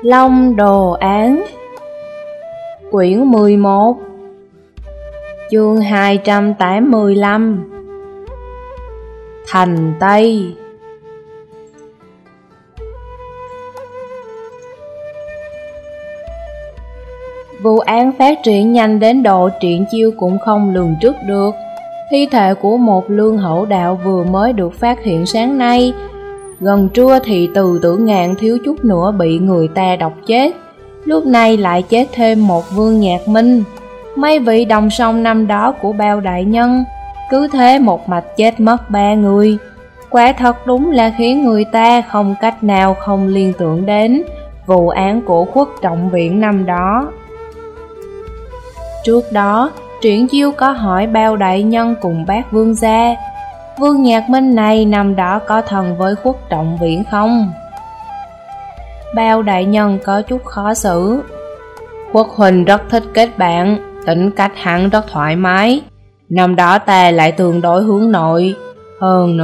Long Đồ Án Quyển 11 Chương 285 Thành Tây. Vụ án phát triển nhanh đến độ Triển Chiêu cũng không lường trước được. Thi thể của một lương hữu đạo vừa mới được phát hiện sáng nay. Gần trưa thì Từ Tử Ngạn thiếu chút nữa bị người ta độc chết. Lúc này lại chết thêm một Vương Nhạc Minh. Mấy vị đồng song năm đó của Bao đại nhân cứ thế một mạch chết mất 3 người. Quả thật đúng là khiến người ta không cách nào không liên tưởng đến vụ án của Khuất Trọng Viễn năm đó. Trước đó, Triển Chiêu có hỏi Bao đại nhân cùng bác Vương gia, Vương Nhạc Minh này năm đó có thân với Khuất Trọng Viễn không? Bao đại nhân có chút khó xử. Khuất huynh rất thích kết bạn, tính cách hắn rất thoải mái. Năm đó ta lại tương đối hướng nội. Hơn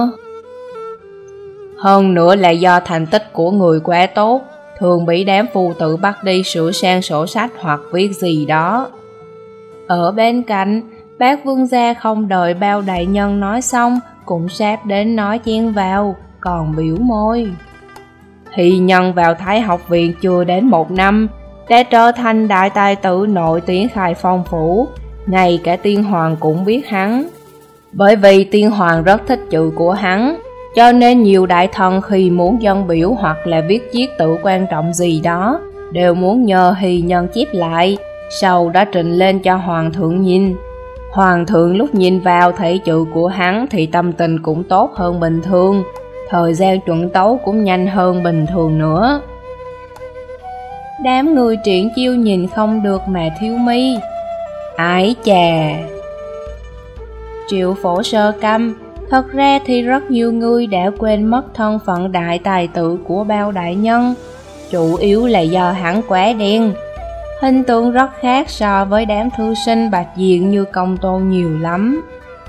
nữa là do thành tích của người quá tốt, thường bị đám phu tử bắt đi sửa sang sổ sách hoặc viết gì đó. Ở bên cạnh, bác Vương gia không đợi Bao đại nhân nói xong cũng sáp đến nói chen vào, còn biểu môi. Thì nhân vào Thái học viện chưa đến 1 năm, đã trở thành đại tài tử nổi tiếng Khai Phong phủ, ngay cả Tiên Hoàng cũng biết hắn. Bởi vì Tiên Hoàng rất thích chữ của hắn, cho nên nhiều đại thần khi muốn dâng biểu hoặc là viết viết tự quan trọng gì đó, đều muốn nhờ Hỷ Nhân chép lại, sau đó trình lên cho Hoàng thượng nhìn. Hoàng thượng lúc nhìn vào thấy chữ của hắn thì tâm tình cũng tốt hơn bình thường, thời gian chuẩn tấu cũng nhanh hơn bình thường nữa. Đám người Triển Chiêu nhìn không được mà thiếu mi. Ái chà! Triệu Phổ sơ căm. Thật ra thì rất nhiều người đã quên mất thân phận đại tài tử của Bao đại nhân, chủ yếu là do hắn quá đen. Hình tượng rất khác so với đám thư sinh bạch diện như Công Tôn nhiều lắm.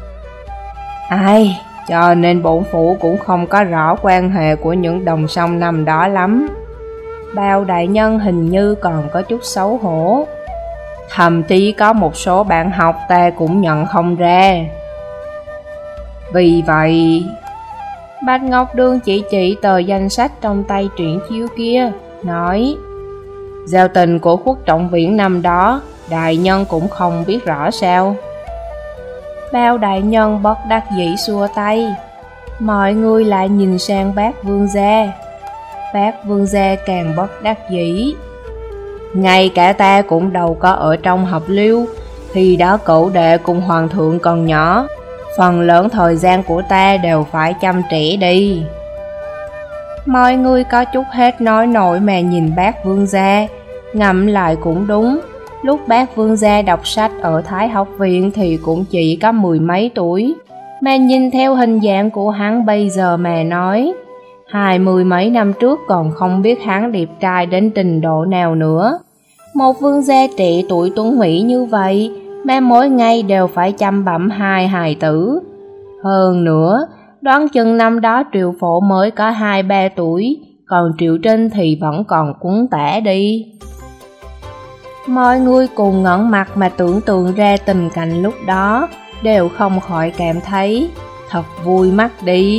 Cho nên bổn phủ cũng không có rõ quan hệ của những đồng song năm đó lắm. Bao đại nhân hình như còn có chút xấu hổ. Thậm chí có một số bạn học ta cũng nhận không ra. Vì vậy, Bạch Ngọc Đường chỉ tờ danh sách trong tay Triển Chiêu kia, nói: giao tình của Khuất Trọng Viễn năm đó, đại nhân cũng không biết rõ sao? Bao đại nhân bất đắc dĩ xua tay. Mọi người lại nhìn sang bác Vương gia. Bác Vương gia càng bất đắc dĩ. Ngay cả ta cũng đâu có ở trong học lưu, thì đó cậu đệ cùng hoàng thượng còn nhỏ, phần lớn thời gian của ta đều phải chăm trẻ đi. Mọi người có chút hết nói nổi mà nhìn bác Vương gia. Ngẫm lại cũng đúng, lúc bác Vương gia đọc sách ở Thái học viện thì cũng chỉ có 10 mấy tuổi, mà nhìn theo hình dạng của hắn bây giờ mà nói, 20 mấy năm trước còn không biết hắn đẹp trai đến trình độ nào nữa. Một vương gia trẻ tuổi tuấn mỹ như vậy mà mỗi ngày đều phải chăm bẵm 2 hài tử. Hơn nữa, đoán chừng năm đó Triệu Phổ mới có 2-3 tuổi, còn Triệu Trinh thì vẫn còn quấn tả đi. Mọi người cùng ngẩng mặt mà tưởng tượng ra tình cảnh lúc đó, đều không khỏi cảm thấy thật vui mắt đi.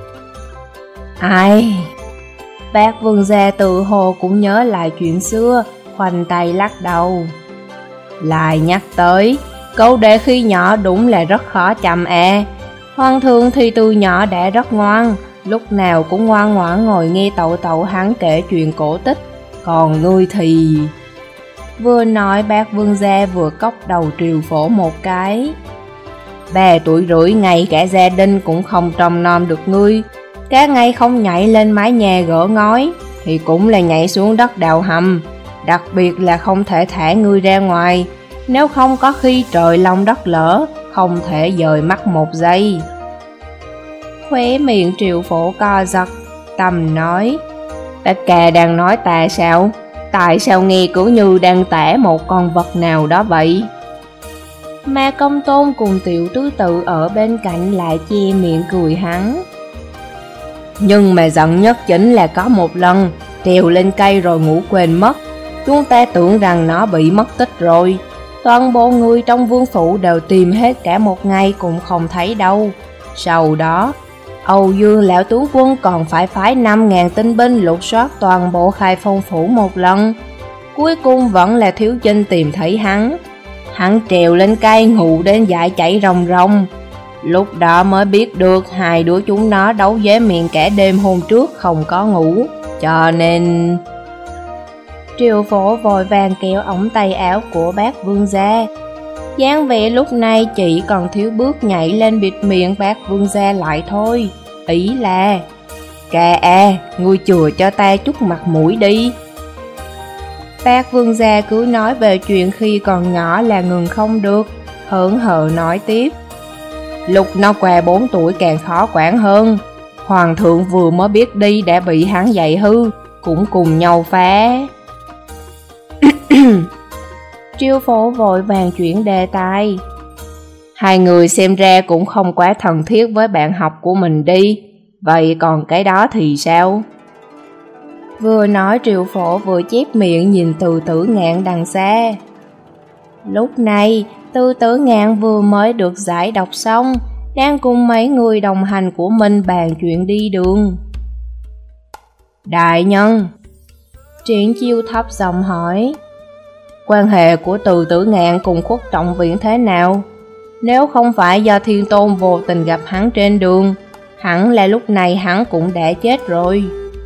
Bác Vương gia tự hồ cũng nhớ lại chuyện xưa, khoanh tay lắc đầu. Lại nhắc tới, cậu đệ khi nhỏ đúng là rất khó chăm Hoàng thượng thì từ nhỏ đã rất ngoan, lúc nào cũng ngoan ngoãn ngồi nghe tậu hắn kể chuyện cổ tích. Còn ngươi thì... Vừa nói bác Vương gia vừa cốc đầu Triệu Phổ một cái. 3 tuổi rưỡi ngay cả gia đình cũng không trông nom được ngươi, cả ngày không nhảy lên mái nhà gỡ ngói thì cũng là nhảy xuống đất đào hầm. Đặc biệt là không thể thả ngươi ra ngoài, nếu không có khi trời long đất lở, không thể dời mắt một giây. Khóe miệng Triệu Phổ co giật, tầm nói: Tất cả đang nói ta sao? Tại sao nghe cứ như đang tả một con vật nào đó vậy? Mà Công Tôn cùng Tiểu Tứ Tự ở bên cạnh lại che miệng cười hắn. Nhưng mà giận nhất chính là có một lần, trèo lên cây rồi ngủ quên mất. Chúng ta tưởng rằng nó bị mất tích rồi. Toàn bộ người trong vương phủ đều tìm hết cả một ngày cũng không thấy đâu. Sau đó, Âu Dương lão tướng quân còn phải phái 5.000 tinh binh lục soát toàn bộ Khai Phong phủ một lần. Cuối cùng vẫn là Thiếu Chinh tìm thấy hắn. Hắn trèo lên cây ngủ đến dại chảy ròng ròng. Lúc đó mới biết được hai đứa chúng nó đấu với miệng cả đêm hôm trước không có ngủ. Cho nên... Triệu Phổ vội vàng kéo ống tay áo của bác vương gia. dáng vẻ lúc này chỉ còn thiếu bước nhảy lên bịt miệng bác vương gia lại thôi. Ý là: Ca à, ngươi chừa cho ta chút mặt mũi đi. Bác vương gia cứ nói về chuyện khi còn nhỏ là ngừng không được, hớn hở nói tiếp: Lúc nó qua 4 tuổi càng khó quản hơn. Hoàng thượng vừa mới biết đi đã bị hắn dạy hư, cũng cùng nhau phá. Triệu Phổ vội vàng chuyển đề tài: Hai người xem ra cũng không quá thân thiết với bạn học của mình đi. Vậy còn cái đó thì sao? Vừa nói Triệu Phổ vừa chép miệng nhìn Từ Tử Ngạn đằng xa. Lúc này Từ Tử Ngạn vừa mới được giải đọc xong, đang cùng mấy người đồng hành của mình bàn chuyện đi đường. Đại nhân, Triển Chiêu thấp giọng hỏi: Quan hệ của Từ Tử Ngạn cùng Khuất Trọng Viễn thế nào? Nếu không phải do Thiên Tôn vô tình gặp hắn trên đường, hẳn là lúc này hắn cũng đã chết rồi.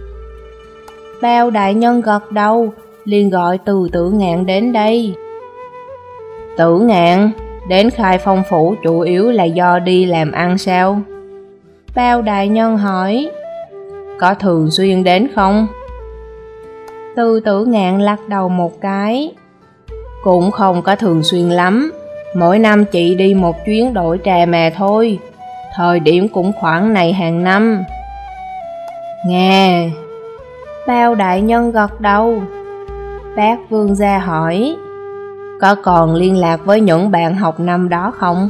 Bao đại nhân gật đầu, liền gọi Từ Tử Ngạn đến đây. Tử Ngạn, đến Khai Phong phủ chủ yếu là do đi làm ăn sao? Bao đại nhân hỏi. Có thường xuyên đến không? Từ Tử Ngạn lắc đầu một cái. Cũng không có thường xuyên lắm, mỗi năm chị đi một chuyến đổi trà mà thôi. Thời điểm cũng khoảng này hàng năm. Nghe. Bao đại nhân gật đầu. Bác vương gia hỏi: Có còn liên lạc với những bạn học năm đó không?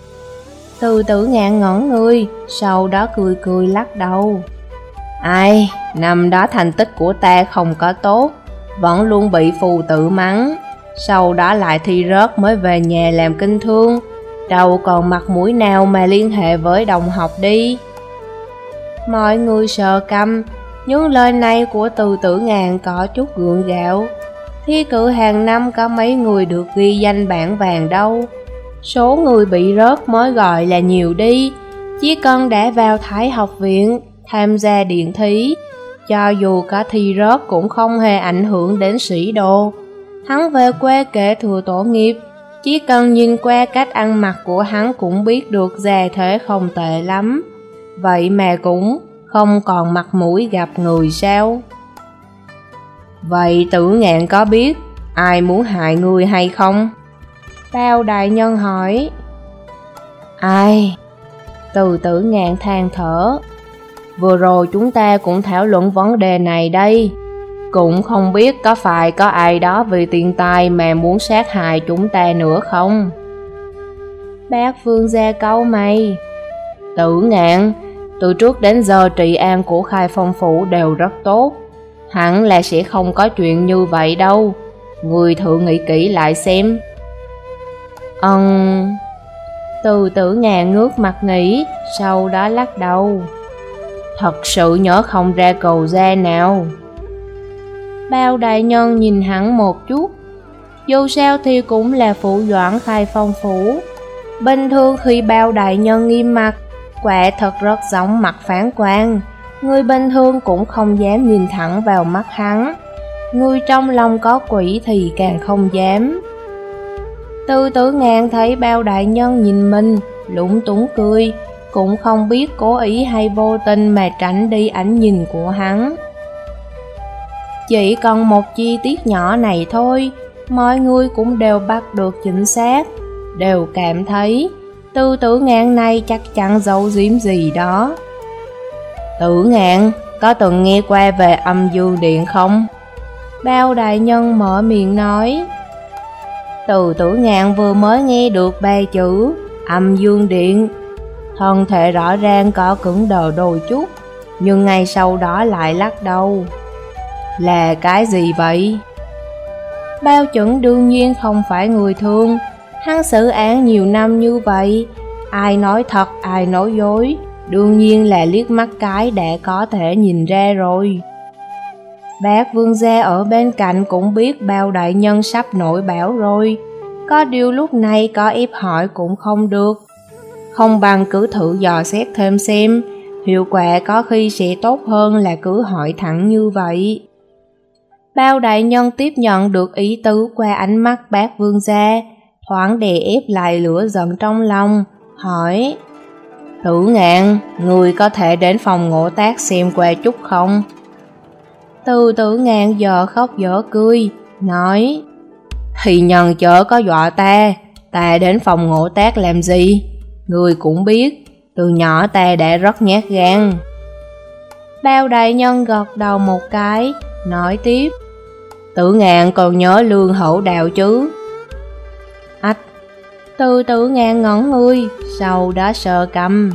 Từ Tử Ngạn ngẩn người, sau đó cười cười lắc đầu. Ai, năm đó thành tích của ta không có tốt, vẫn luôn bị phù tử mắng. Sau đó lại thi rớt mới về nhà làm kinh thương, đâu còn mặt mũi nào mà liên hệ với đồng học đi. Mọi người sợ câm, nhưng lời này của Từ Tử Ngạn có chút gượng gạo. Thi cử hàng năm có mấy người được ghi danh bảng vàng đâu. Số người bị rớt mới gọi là nhiều đi. Chỉ cần đã vào Thái học viện, tham gia điện thí, cho dù có thi rớt cũng không hề ảnh hưởng đến sĩ đồ. Hắn về quê kể thừa tổ nghiệp, chỉ cần nhìn qua cách ăn mặc của hắn cũng biết được gia thế không tệ lắm. Vậy mà cũng không còn mặt mũi gặp người sao? Vậy Tử Ngạn có biết ai muốn hại người hay không? Bao đại nhân hỏi. Ai? Từ Tử Ngạn than thở. Vừa rồi chúng ta cũng thảo luận vấn đề này đây. Cũng không biết có phải có ai đó vì tiền tài mà muốn sát hại chúng ta nữa không? Bác vương gia cau mày. Tử Ngạn, từ trước đến giờ trị an của Khai Phong phủ đều rất tốt, hẳn là sẽ không có chuyện như vậy đâu. Người thử nghĩ kỹ lại xem. Từ Tử Ngạn ngước mặt nghĩ, sau đó lắc đầu. Thật sự nhớ không ra cầu ra nào. Bao đại nhân nhìn hắn một chút. Dù sao thì cũng là phủ doãn Khai Phong phủ. Bình thường khi Bao đại nhân nghiêm mặt, quả thật rất giống mặt phán quan. Người bình thường cũng không dám nhìn thẳng vào mắt hắn. Người trong lòng có quỷ thì càng không dám. Từ Tử Ngạn thấy Bao đại nhân nhìn mình, lúng túng cười, cũng không biết cố ý hay vô tình mà tránh đi ánh nhìn của hắn. Chỉ còn một chi tiết nhỏ này thôi, mọi người cũng đều bắt được chính xác, đều cảm thấy Từ Tử Ngạn này chắc chắn giấu giếm gì đó. Tử Ngạn, có từng nghe qua về Âm Dương Điện không? Bao đại nhân mở miệng nói. Từ Tử Ngạn vừa mới nghe được 3 chữ Âm Dương Điện, thân thể rõ ràng có cứng đờ đôi chút, nhưng ngay sau đó lại lắc đầu. Là cái gì vậy? Bao Chuẩn đương nhiên không phải người thường. Hắn xử án nhiều năm như vậy, ai nói thật ai nói dối, đương nhiên là liếc mắt cái đã có thể nhìn ra rồi. Bác Vương gia ở bên cạnh cũng biết Bao đại nhân sắp nổi bão rồi, có điều lúc này có ép hỏi cũng không được. Không bằng cứ thử dò xét thêm xem, hiệu quả có khi sẽ tốt hơn là cứ hỏi thẳng như vậy. Bao đại nhân tiếp nhận được ý tứ qua ánh mắt bác Vương gia, thoáng đè ép lại lửa giận trong lòng, hỏi: Tử Ngạn, người có thể đến phòng Ngộ Tác xem qua chút không? Từ Tử Ngạn giờ khóc dở cười, nói: Thì nhân chớ có dọa ta đến phòng Ngộ Tác làm gì? Người cũng biết, từ nhỏ ta đã rất nhát gan. Bao đại nhân gật đầu một cái, nói tiếp: Tử Ngạn còn nhớ Lương Hữu Đạo chứ? Từ Tử Ngạn ngẩn người, sau đó sờ cằm.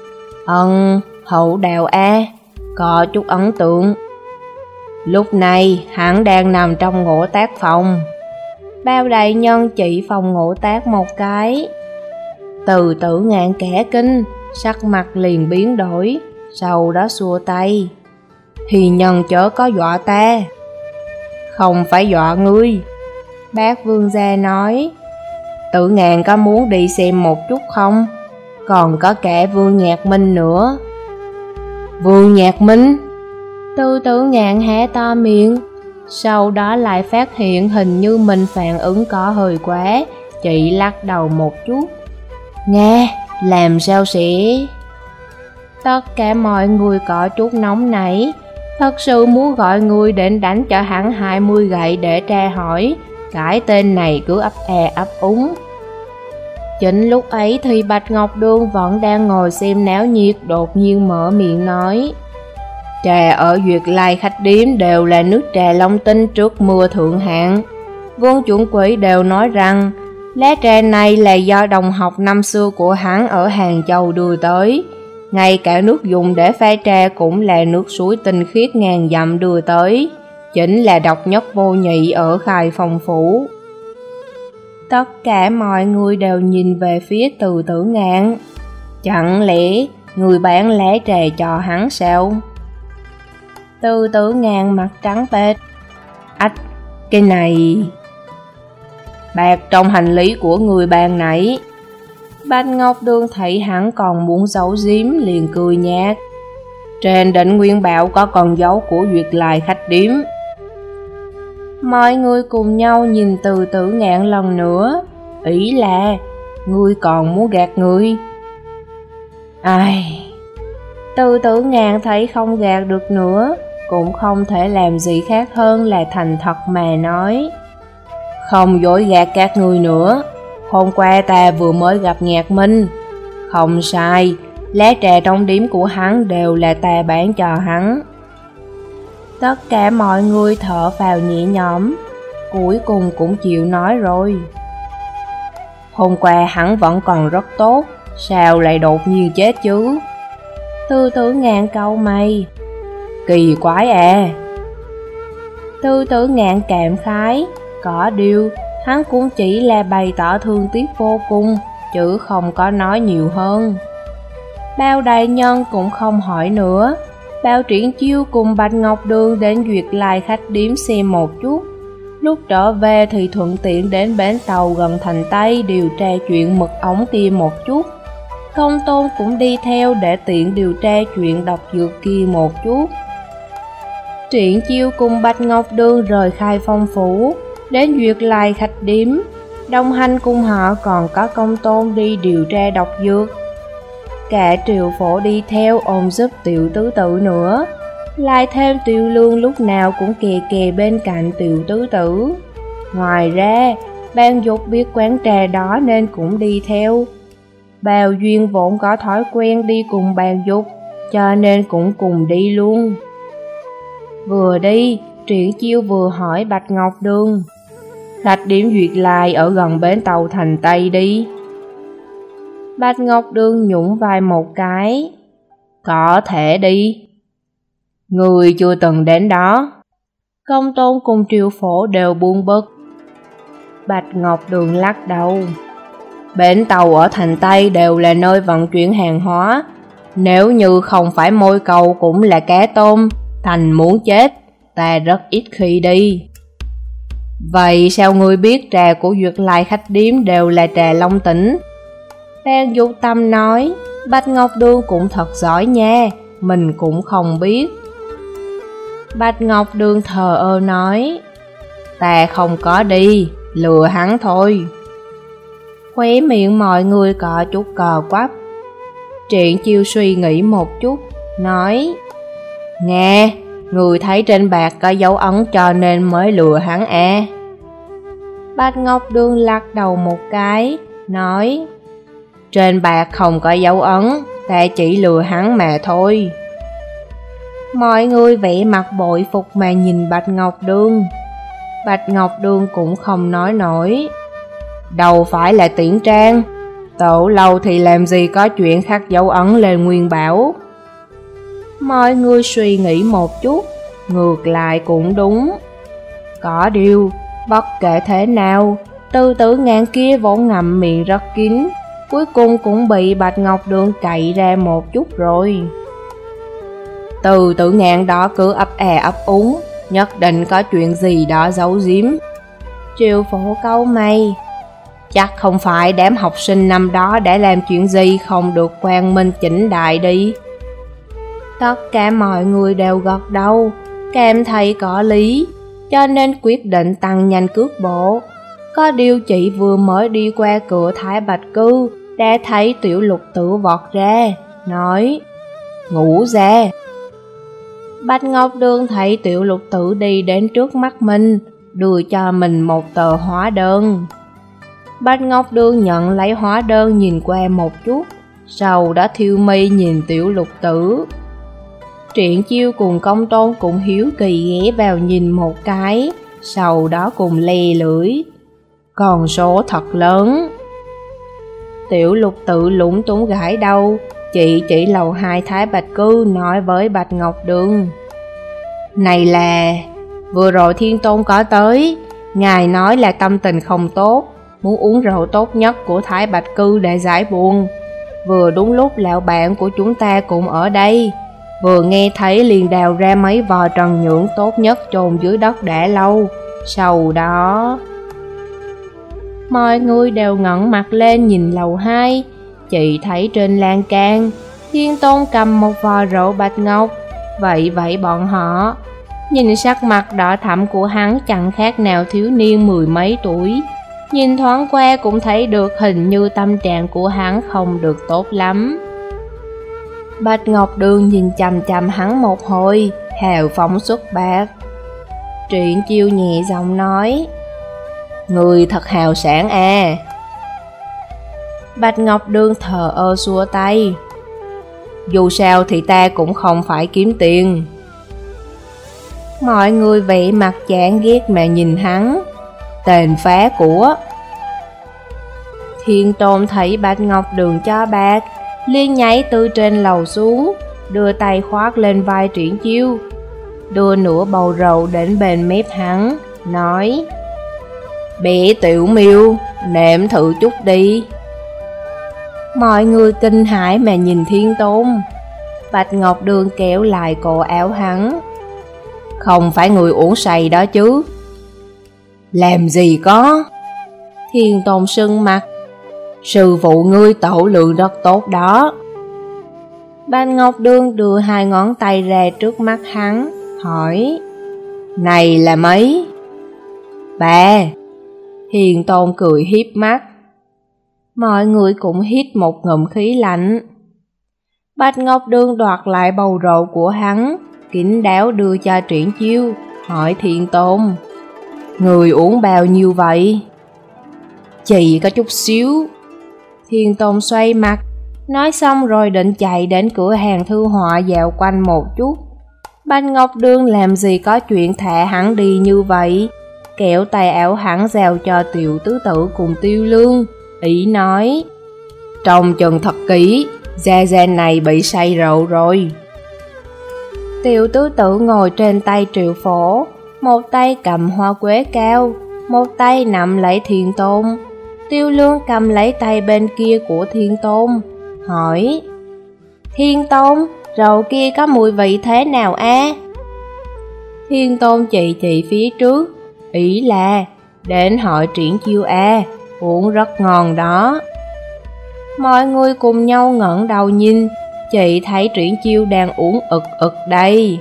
Hữu Đạo có chút ấn tượng. Lúc này hắn đang nằm trong Ngộ Tác phòng. Bao đại nhân chỉ phòng Ngộ Tác một cái. Từ Tử Ngạn kẻ kinh, sắc mặt liền biến đổi, sau đó xua tay. Thì nhân chớ có dọa ta. Không phải dọa ngươi. Bác Vương gia nói: Tử Ngạn có muốn đi xem một chút không? Còn có cả Vương Nhạc Minh nữa. Vương Nhạc Minh? Từ Tử Ngạn hé to miệng, sau đó lại phát hiện hình như mình phản ứng có hơi quá, chỉ lắc đầu một chút. Nghe, làm sao sẽ? Tất cả mọi người có chút nóng nảy, thật sự muốn gọi người đến đánh cho hắn 20 gậy để tra hỏi, cái tên này cứ ấp ấp úng. Chính lúc ấy thì Bạch Ngọc Đường vẫn đang ngồi xem náo nhiệt, đột nhiên mở miệng nói: Trà ở Duyệt Lai khách điếm đều là nước trà long tinh trước mưa thượng hạng. Vương chuẩn quỷ đều nói rằng lá trà này là do đồng học năm xưa của hắn ở Hàng Châu đưa tới. Ngay cả nước dùng để pha trà cũng là nước suối tinh khiết ngàn dặm đưa tới, chính là độc nhất vô nhị ở Khai Phong Phủ. Tất cả mọi người đều nhìn về phía Từ Tử Ngạn. Chẳng lẽ người bán lá trà cho hắn sao? Từ Tử Ngạn mặt trắng bệch. Cái này... Bạc trong hành lý của người bàn nãy. Bạch Ngọc Đường thấy hắn còn muốn giấu giếm liền cười nhạt. Trên đỉnh Nguyên Bảo có con dấu của Duyệt Lai khách điếm. Mọi người cùng nhau nhìn Từ Tử Ngạn lần nữa, ý là ngươi còn muốn gạt người. Từ Tử Ngạn thấy không gạt được nữa, cũng không thể làm gì khác hơn là thành thật mà nói: Không dối gạt các người nữa, hôm qua ta vừa mới gặp Nhạc Minh. Không sai, lá trà trong điếm của hắn đều là ta bán cho hắn. Tất cả mọi người thở phào nhẹ nhõm, cuối cùng cũng chịu nói rồi. Hôm qua hắn vẫn còn rất tốt, sao lại đột nhiên chết chứ? Từ Tử Ngạn cau mày. Kỳ quái à. Từ Tử Ngạn cảm khái, có điều hắn cũng chỉ là bày tỏ thương tiếc vô cùng, chứ không có nói nhiều hơn. Bao đại nhân cũng không hỏi nữa. Bao Triển Chiêu cùng Bạch Ngọc Đường đến Duyệt Lai khách điếm xem một chút. Lúc trở về thì thuận tiện đến bến tàu gần thành Tây điều tra chuyện mật ống kia một chút. Công Tôn cũng đi theo để tiện điều tra chuyện độc dược kia một chút. Triển Chiêu cùng Bạch Ngọc Đường rời Khai Phong Phủ, đến Duyệt Lai khách điếm. Đồng hành cùng họ còn có Công Tôn đi điều tra độc dược. Cả Triệu Phổ đi theo ôm giúp Tiểu Tứ Tử nữa, lại thêm Tiểu Lương lúc nào cũng kè kè bên cạnh Tiểu Tứ Tử. Ngoài ra, Ban Dục biết quán trà đó nên cũng đi theo. Bào Duyên vốn có thói quen đi cùng Ban Dục, cho nên cũng cùng đi luôn. Vừa đi, Triển Chiêu vừa hỏi Bạch Ngọc Đường: Khách điếm Duyệt Lai ở gần bến tàu thành Tây đi. Bạch Ngọc Đường nhún vai một cái. Có thể đi. Người chưa từng đến đó. Công Tôn cùng Triệu Phổ đều buồn bực. Bạch Ngọc Đường lắc đầu. Bến tàu ở thành Tây đều là nơi vận chuyển hàng hóa, nếu như không phải môi cầu cũng là cá tôm, thành muốn chết, ta rất ít khi đi. Vậy sao ngươi biết trà của Duyệt Lai khách điếm đều là trà Long Tỉnh? Phan Du Tâm nói, Bạch Ngọc Đường cũng thật giỏi nha, mình cũng không biết. Bạch Ngọc Đường thờ ơ nói, ta không có đi, lừa hắn thôi. Khóe miệng mọi người có chút cò quắp. Triển Chiêu suy nghĩ một chút, nói, nghe, người thấy trên bạc có dấu ấn cho nên mới lừa hắn à. Bạch Ngọc Đường lắc đầu một cái, nói, trên bạc không có dấu ấn, ta chỉ lừa hắn mà thôi. Mọi người vẻ mặt bội phục mà nhìn Bạch Ngọc Đường. Bạch Ngọc Đường cũng không nói nổi. Đâu phải là Tiễn Trang, Tổ Lâu thì làm gì có chuyện khắc dấu ấn lên nguyên bảo. Mọi người suy nghĩ một chút, ngược lại cũng đúng. Có điều, bất kể thế nào, Từ Tử Ngạn kia vốn ngậm miệng rất kín, cuối cùng cũng bị Bạch Ngọc Đường cậy ra một chút rồi. Từ Tử Ngạn đó cứ ấp ấp úng, nhất định có chuyện gì đó giấu giếm. Triệu Phổ cau mày, chắc không phải đám học sinh năm đó đã làm chuyện gì không được quang minh chỉnh đại đi. Tất cả mọi người đều gật đầu, cảm thấy có lý, cho nên quyết định tăng nhanh cước bộ. Có điều chị vừa mới đi qua cửa Thái Bạch Cư, đã thấy Tiểu Lục Tử vọt ra, nói, ngủ ra. Bạch Ngọc Đường thấy Tiểu Lục Tử đi đến trước mắt mình, đưa cho mình một tờ hóa đơn. Bạch Ngọc Đường nhận lấy hóa đơn nhìn qua một chút, sau đó thiêu mi nhìn Tiểu Lục Tử. Triển Chiêu cùng Công Tôn cũng hiếu kỳ ghé vào nhìn một cái, sau đó cùng lè lưỡi. Con số thật lớn. Tiểu Lục Tử lúng túng gãi đầu, chị chỉ lầu 2 Thái Bạch Cư nói với Bạch Ngọc Đường. Này là, vừa rồi Thiên Tôn có tới, ngài nói là tâm tình không tốt, muốn uống rượu tốt nhất của Thái Bạch Cư để giải buồn. Vừa đúng lúc lão bạn của chúng ta cũng ở đây, vừa nghe thấy liền đào ra mấy vò trần nhưỡng tốt nhất chôn dưới đất đã lâu. Sau đó, mọi người đều ngẩng mặt lên nhìn lầu 2, chị thấy trên lan can Thiên Tôn cầm một vò rượu bạch ngọc. Vậy bọn họ nhìn sắc mặt đỏ thẫm của hắn chẳng khác nào thiếu niên mười mấy tuổi, nhìn thoáng qua cũng thấy được hình như tâm trạng của hắn không được tốt lắm. Bạch Ngọc Đường nhìn chằm chằm hắn một hồi, hào phóng xuất bạc. Triển Chiêu nhẹ giọng nói, người thật hào sản à. Bạch Ngọc Đường thờ ơ xua tay, dù sao thì ta cũng không phải kiếm tiền. Mọi người vẻ mặt chán ghét mà nhìn hắn, tên phá của. Thiên Tôn thấy Bạch Ngọc Đường cho bạc, liền nhảy từ trên lầu xuống, đưa tay khoác lên vai Triển Chiêu, đưa nửa bầu rượu đến bên mép hắn, nói, bé Tiểu Miêu, nếm thử chút đi. Mọi người kinh hãi mà nhìn Thiên Tôn. Bạch Ngọc Đường kéo lại cổ áo hắn, không phải người uống say đó chứ. Làm gì có. Thiên Tôn sưng mặt, sư phụ ngươi tổ lượng rất tốt đó. Bạch Ngọc Đường đưa hai ngón tay ra trước mắt hắn, hỏi, này là mấy? 3. Thiên Tôn cười hiếp mắt. Mọi người cũng hít một ngụm khí lạnh. Bạch Ngọc Đường đoạt lại bầu rượu của hắn, kín đáo đưa cho Triển Chiêu, hỏi Thiên Tôn, người uống bao nhiêu vậy? Chỉ có chút xíu. Thiên Tôn xoay mặt, nói xong rồi định chạy đến cửa hàng thư họa dạo quanh một chút. Bạch Ngọc Đường làm gì có chuyện thả hắn đi như vậy, kéo tay áo hắn giao cho Tiểu Tứ Tử cùng Tiêu Lương, ý nói, trông chừng thật kỹ, Gia này bị say rượu rồi. Tiểu Tứ Tử ngồi trên tay Triệu Phổ, một tay cầm hoa quế cao, một tay nắm lấy Thiên Tôn. Tiêu Lương cầm lấy tay bên kia của Thiên Tôn, hỏi: Thiên Tôn, rượu kia có mùi vị thế nào a? Thiên Tôn chỉ phía trước, ý là đến hỏi Triển Chiêu a, uống rất ngon đó. Mọi người cùng nhau ngẩng đầu nhìn, chị thấy Triển Chiêu đang uống ực ực đây.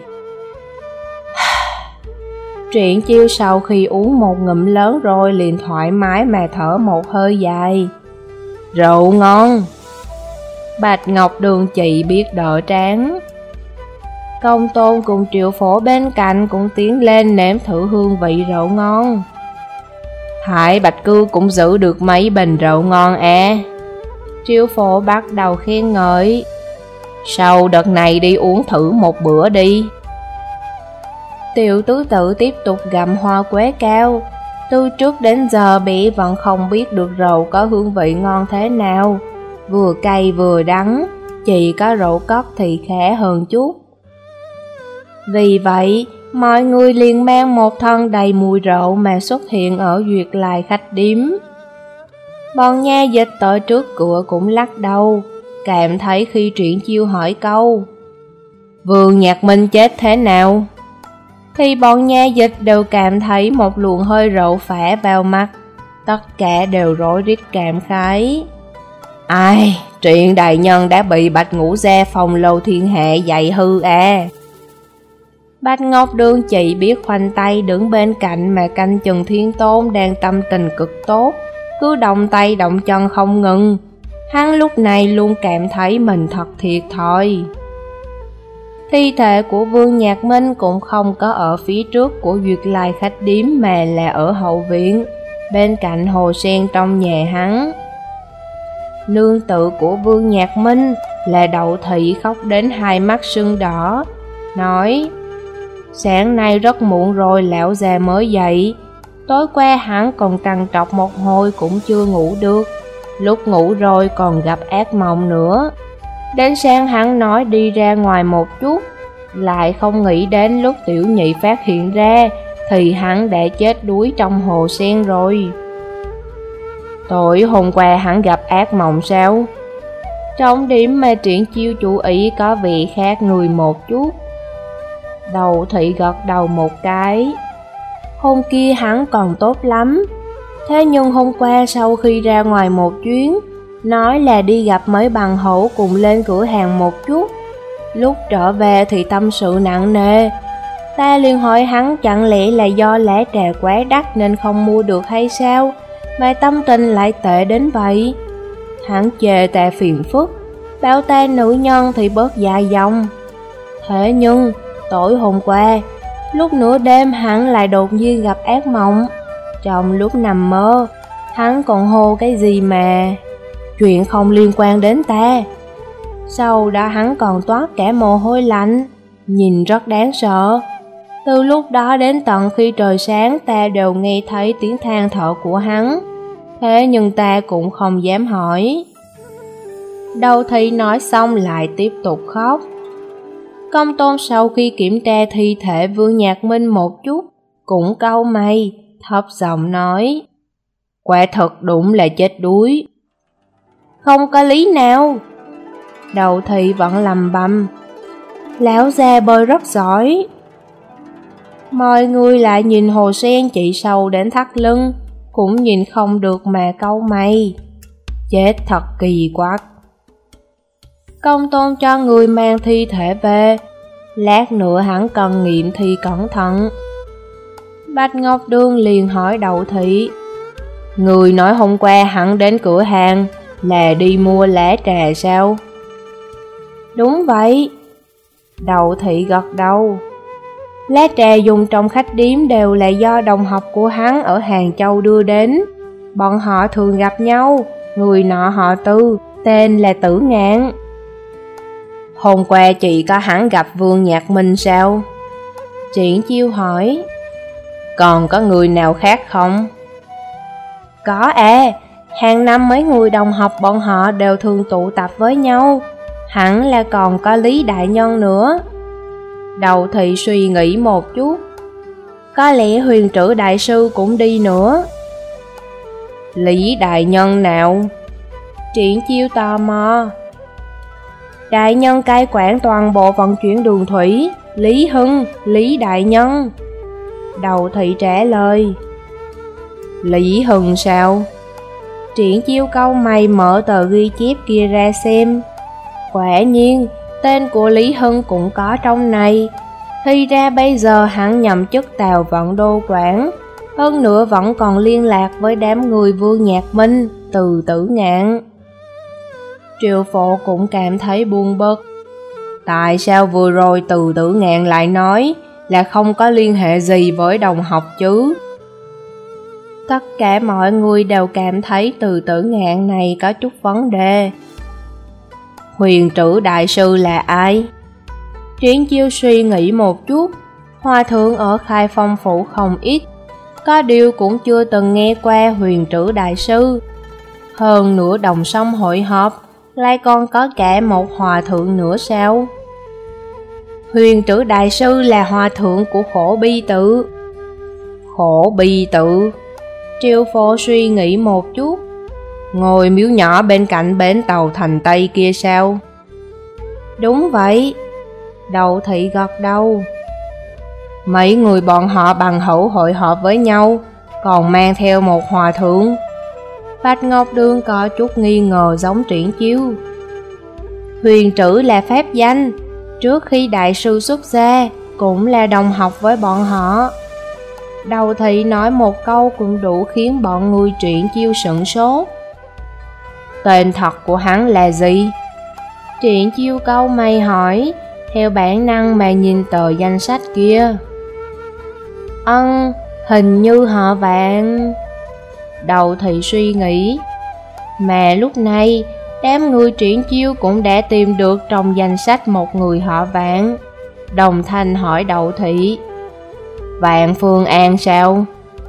Triển Chiêu sau khi uống một ngụm lớn rồi liền thoải mái mà thở một hơi dài. Rượu ngon. Bạch Ngọc Đường chị biết đỡ tráng. Công Tôn cùng Triệu Phổ bên cạnh cũng tiến lên nếm thử hương vị rượu ngon. Hải Bạch Cư cũng giữ được mấy bình rượu ngon à. Triệu Phổ bắt đầu khen ngợi. Sau đợt này đi uống thử một bữa đi. Tiểu tứ tự tiếp tục gặm hoa quế cao. Từ trước đến giờ bị vẫn không biết được rượu có hương vị ngon thế nào. Vừa cay vừa đắng, chỉ có rượu cốc thì khẽ hơn chút. Vì vậy, mọi người liền mang một thân đầy mùi rượu mà xuất hiện ở Duyệt Lai khách điếm. Bọn nha dịch tới trước cửa cũng lắc đầu, cảm thấy khi Triển Chiêu hỏi câu Vương Nhạc Minh chết thế nào? Thì bọn nha dịch đều cảm thấy một luồng hơi rượu phả vào mặt, tất cả đều rối rít cảm khái. Ai, Triển đại nhân đã bị Bạch Ngũ Gia Phòng Lâu Thiên Hạ dạy hư à. Bạch Ngọc Đường chỉ biết khoanh tay đứng bên cạnh mà canh chừng Thiên Tôn đang tâm tình cực tốt, cứ động tay động chân không ngừng. Hắn lúc này luôn cảm thấy mình thật thiệt thòi. Thi thể của Vương Nhạc Minh cũng không có ở phía trước của Duyệt Lai khách điếm mà là ở hậu viện, bên cạnh hồ sen trong nhà hắn. Nương tự của Vương Nhạc Minh là Đậu Thị khóc đến hai mắt sưng đỏ, nói: Sáng nay rất muộn rồi lão già mới dậy, tối qua hắn còn trằn trọc một hồi cũng chưa ngủ được, lúc ngủ rồi còn gặp ác mộng nữa. Đến sáng hắn nói đi ra ngoài một chút, lại không nghĩ đến lúc tiểu nhị phát hiện ra thì hắn đã chết đuối trong hồ sen rồi. Tối hôm qua hắn gặp ác mộng sao? Trọng điểm mà Triển Chiêu chú ý có vị khác người một chút. Đậu Thị gật đầu một cái. Hôm kia hắn còn tốt lắm, thế nhưng hôm qua sau khi ra ngoài một chuyến, nói là đi gặp mấy bằng hữu cùng lên cửa hàng một chút, lúc trở về thì tâm sự nặng nề. Ta liền hỏi hắn chẳng lẽ là do lá trà quá đắt nên không mua được hay sao, mà tâm tình lại tệ đến vậy. Hắn chê ta phiền phức, bảo ta nữ nhân thì bớt dài dòng. Thế nhưng tối hôm qua, lúc nửa đêm hắn lại đột nhiên gặp ác mộng. Trong lúc nằm mơ, hắn còn hô cái gì mà chuyện không liên quan đến ta. Sau đó hắn còn toát cả mồ hôi lạnh, nhìn rất đáng sợ. Từ lúc đó đến tận khi trời sáng ta đều nghe thấy tiếng than thở của hắn, thế nhưng ta cũng không dám hỏi. Đậu Thị nói xong lại tiếp tục khóc. Công Tôn sau khi kiểm tra thi thể Vương Nhạc Minh một chút, cũng cau mày, thấp giọng nói: Quả thật đúng là chết đuối. Không có lý nào. Đậu Thị vẫn lầm bầm: Lão già bơi rất giỏi. Mọi người lại nhìn hồ sen chị sâu đến thắt lưng, cũng nhìn không được mà cau mày. Chết thật kỳ quặc. Công Tôn cho người mang thi thể về, lát nữa hắn cần nghiệm thi cẩn thận. Bạch Ngọc Đường liền hỏi Đậu Thị: Người nói hôm qua hắn đến cửa hàng là đi mua lá trà sao? Đúng vậy. Đậu Thị gật đầu. Lá trà dùng trong khách điếm đều là do đồng học của hắn ở Hàng Châu đưa đến. Bọn họ thường gặp nhau, người nọ họ Tư, tên là Tử Ngạn. Hôm qua chị có hắn gặp Vương Nhạc Minh sao? Triển Chiêu hỏi. Còn có người nào khác không? Có à, hàng năm mấy người đồng học bọn họ đều thường tụ tập với nhau. Hẳn là còn có Lý Đại Nhân nữa. Đậu Thị suy nghĩ một chút. Có lẽ Huyền Trữ đại sư cũng đi nữa. Lý đại nhân nào? Triển Chiêu tò mò. Đại nhân cai quản toàn bộ vận chuyển đường thủy, Lý Hưng, Lý đại nhân. Đầu thị trả lời. Lý Hưng sao? Triển Chiêu cau mày mở tờ ghi chép kia ra xem. Quả nhiên, tên của Lý Hưng cũng có trong này. Thì ra bây giờ hắn nhậm chức Tào Vận Đô quản, hơn nữa vẫn còn liên lạc với đám người Vương Nhạc Minh, Từ Tử Ngạn. Triệu Phổ cũng cảm thấy buồn bực. Tại sao vừa rồi Từ Tử Ngạn lại nói là không có liên hệ gì với đồng học chứ? Tất cả mọi người đều cảm thấy Từ Tử Ngạn này có chút vấn đề. Huyền Trữ đại sư là ai? Triển Chiêu suy nghĩ một chút. Hòa thượng ở Khai Phong phủ không ít, có điều cũng chưa từng nghe qua Huyền Trữ đại sư. Hơn nữa Đồng Sông hội họp lại còn có cả một hòa thượng nữa sao? Huyền Trữ đại sư là hòa thượng của Khổ Bi Tự. Khổ Bi Tự? Triệu Phổ suy nghĩ một chút. Ngôi miếu nhỏ bên cạnh bến tàu Thành Tây kia sao? Đúng vậy. Đầu thị gật đầu. Mấy người bọn họ bằng hữu hội họp với nhau, còn mang theo một hòa thượng. Bạch Ngọc Đường có chút nghi ngờ giống Triển Chiêu. Huyền Trữ là phép danh, trước khi đại sư xuất gia cũng là đồng học với bọn họ. Đầu thị nói một câu cũng đủ khiến bọn người Triển Chiêu sửng sốt. Tên thật của hắn là gì? Triển Chiêu cau mày hỏi, theo bản năng mà nhìn tờ danh sách kia. Hình như họ Vạn. Đầu thị suy nghĩ. Mà lúc này, đám người Triển Chiêu cũng đã tìm được trong danh sách một người họ Vạn. Đồng thanh hỏi đầu thị. Vạn Phương An sao?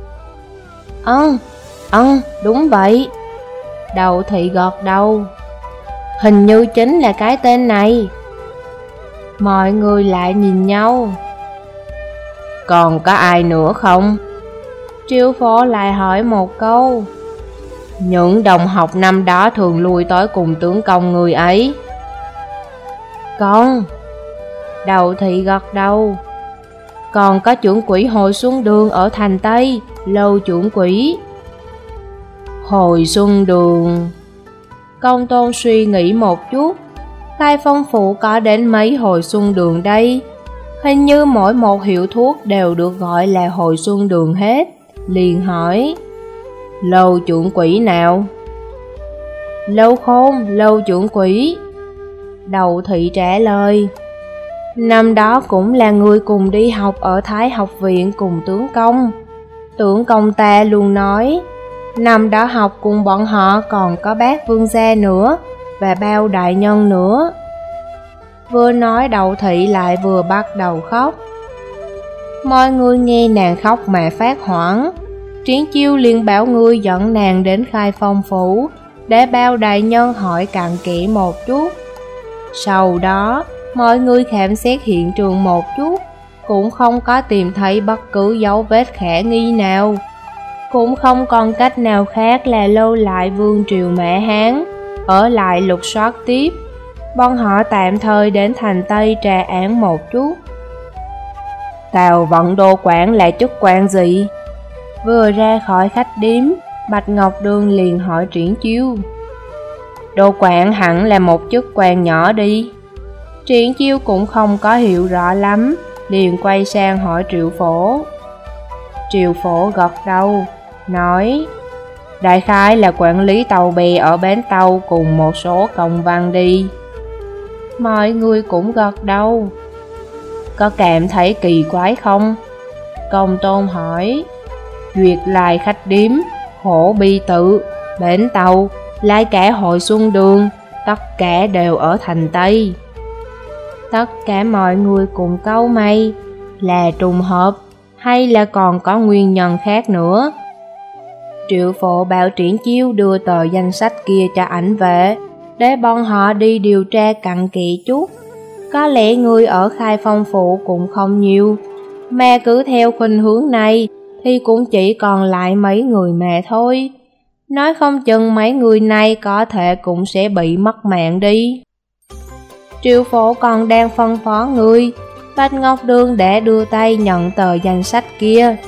Đúng vậy. Đầu thị gật đầu. Hình như chính là cái tên này. Mọi người lại nhìn nhau. Còn có ai nữa không? Triệu Phổ lại hỏi một câu. Những đồng học năm đó thường lui tới cùng tướng công người ấy. Con. Đầu thị gật đầu. Còn có trưởng quỹ Hồi Xuân Đường ở Thành Tây, Lâu trưởng quỹ. Hồi Xuân Đường. Công Tôn suy nghĩ một chút. Khai Phong phủ có đến mấy Hồi Xuân Đường đây? Hình như mỗi một hiệu thuốc đều được gọi là Hồi Xuân Đường hết. Liền hỏi. Lâu trưởng quỹ nào? Lâu Khôn, Lâu trưởng quỹ. Đầu thị trả lời. Năm đó cũng là người cùng đi học ở Thái học viện cùng tướng công. Tướng công ta luôn nói, năm đó học cùng bọn họ còn có bác Vương gia nữa, và bao đại nhân nữa. Vừa nói đầu thị lại vừa bắt đầu khóc. Mọi người nghe nàng khóc mà phát hoảng. Triển Chiêu liền bảo người dẫn nàng đến Khai Phong phủ, để bao đại nhân hỏi cặn kẽ một chút. Sau đó, mọi người khám xét hiện trường một chút, cũng không có tìm thấy bất cứ dấu vết khả nghi nào. Cũng không còn cách nào khác là lưu lại Vương triều Mã Hán, ở lại lục soát tiếp. Bọn họ tạm thời đến Thành Tây tra án một chút. Tào Vận Đô quản là chức quan gì? Vừa ra khỏi khách điếm, Bạch Ngọc Đường liền hỏi Triển Chiêu. Đô quản hẳn là một chức quan nhỏ đi. Triển Chiêu cũng không có hiểu rõ lắm, liền quay sang hỏi Triệu Phổ. Triệu Phổ gật đầu, nói, đại khái là quản lý tàu bè ở bến tàu cùng một số công văn đi. Mọi người cũng gật đầu. Có cảm thấy kỳ quái không? Công Tôn hỏi. Duyệt Lai khách điếm, Khổ Bi Tự, bến tàu, lại cả Hội Xuân Đường, tất cả đều ở Thành Tây. Tất cả mọi người cùng cau mày, là trùng hợp hay là còn có nguyên nhân khác nữa? Triệu Phổ bảo Triển Chiêu đưa tờ danh sách kia cho ảnh vệ, để bọn họ đi điều tra cặn kẽ chút. Có lẽ người ở Khai Phong phủ cũng không nhiều, mà cứ theo khuynh hướng này thì cũng chỉ còn lại mấy người mà thôi. Nói không chừng mấy người này có thể cũng sẽ bị mất mạng đi. Triệu Phổ còn đang phân phó người, Bạch Ngọc Đường đã đưa tay nhận tờ danh sách kia.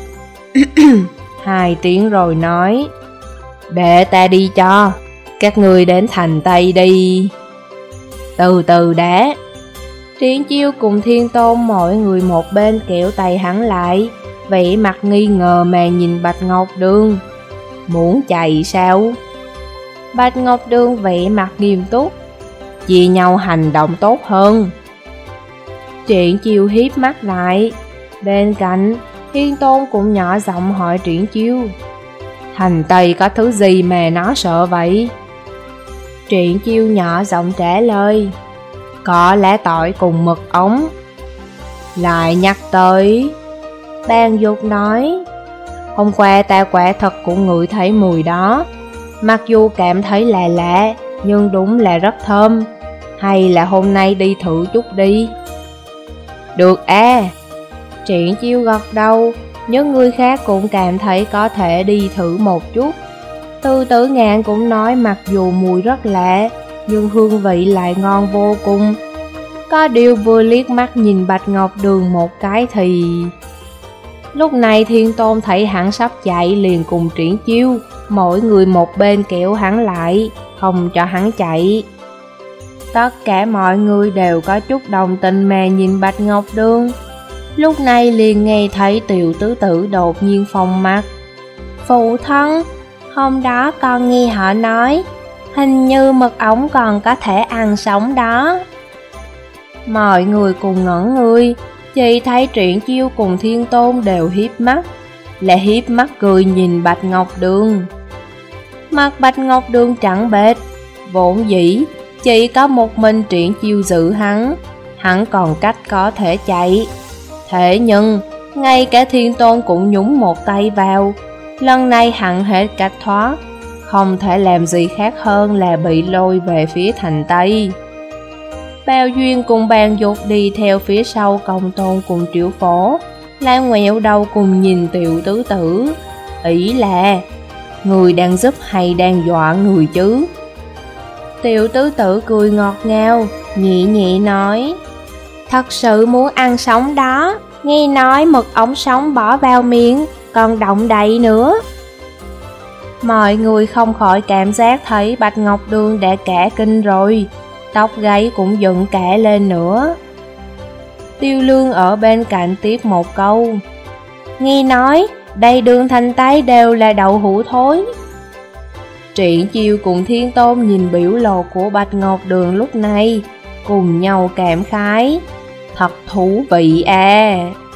2 tiếng rồi nói, để ta đi cho, các người đến thành Tây đi. Từ từ đã. Triển Chiêu cùng Thiên Tôn mỗi người một bên kéo tay hắn lại, vẻ mặt nghi ngờ mà nhìn Bạch Ngọc Đường. Muốn chạy sao? Bạch Ngọc Đường vẻ mặt nghiêm túc, chia nhau hành động tốt hơn. Triển Chiêu hiếp mắt lại. Bên cạnh, Thiên Tôn cũng nhỏ giọng hỏi Triển Chiêu, thành Tây có thứ gì mà nó sợ vậy? Triển Chiêu nhỏ giọng trả lời, có lá tỏi cùng mật ống. Lại nhắc tới, Bàn Dục nói, hôm qua ta quả thật cũng ngửi thấy mùi đó, mặc dù cảm thấy là lạ, nhưng đúng là rất thơm. Hay là hôm nay đi thử chút đi? Được à. Triển Chiêu gật đầu, những người khác cũng cảm thấy có thể đi thử một chút. Từ Tử Ngạn cũng nói mặc dù mùi rất lạ, nhưng hương vị lại ngon vô cùng. Có điều vừa liếc mắt nhìn Bạch Ngọc Đường một cái thì... Lúc này Thiên Tôn thấy hắn sắp chạy liền cùng Triển Chiêu, mỗi người một bên kéo hắn lại, không cho hắn chạy. Tất cả mọi người đều có chút đồng tình mà nhìn Bạch Ngọc Đường. Lúc này liền nghe thấy Tiểu Tứ Tử đột nhiên phồng mắt. Phụ thân, hôm đó con nghe họ nói, hình như mật ống còn có thể ăn sống đó. Mọi người cùng ngẩn người, chỉ thấy Triển Chiêu cùng Thiên Tôn đều hiếp mắt, lại hiếp mắt cười nhìn Bạch Ngọc Đường. Mặt Bạch Ngọc Đường trắng bệch, vốn dĩ chỉ có một mình Triển Chiêu giữ hắn còn cách có thể chạy. Thế nhưng, ngay cả Thiên Tôn cũng nhúng một tay vào, lần này hắn hết cách thoát, không thể làm gì khác hơn là bị lôi về phía thành Tây. Bao Duyên cùng Bàn Dục đi theo phía sau Công Tôn cùng Triệu Phổ, lại ngoẹo đầu cùng nhìn Tiểu Tứ Tử, ý là người đang giúp hay đang dọa người chứ? Tiểu Tứ Tử cười ngọt ngào, nhẹ nhẹ nói, thật sự muốn ăn sống đó, nghe nói mật ống sống bỏ vào miệng, còn động đậy nữa. Mọi người không khỏi cảm giác thấy Bạch Ngọc Đường đã cả kinh rồi, tóc gáy cũng dựng cả lên nữa. Tiêu Lương ở bên cạnh tiếp một câu, nghe nói đầy đường thành Tây đều là đậu hũ thối. Triển Chiêu cùng Thiên Tôn nhìn biểu lộ của Bạch Ngọc Đường lúc này, cùng nhau cảm khái, thật thú vị à.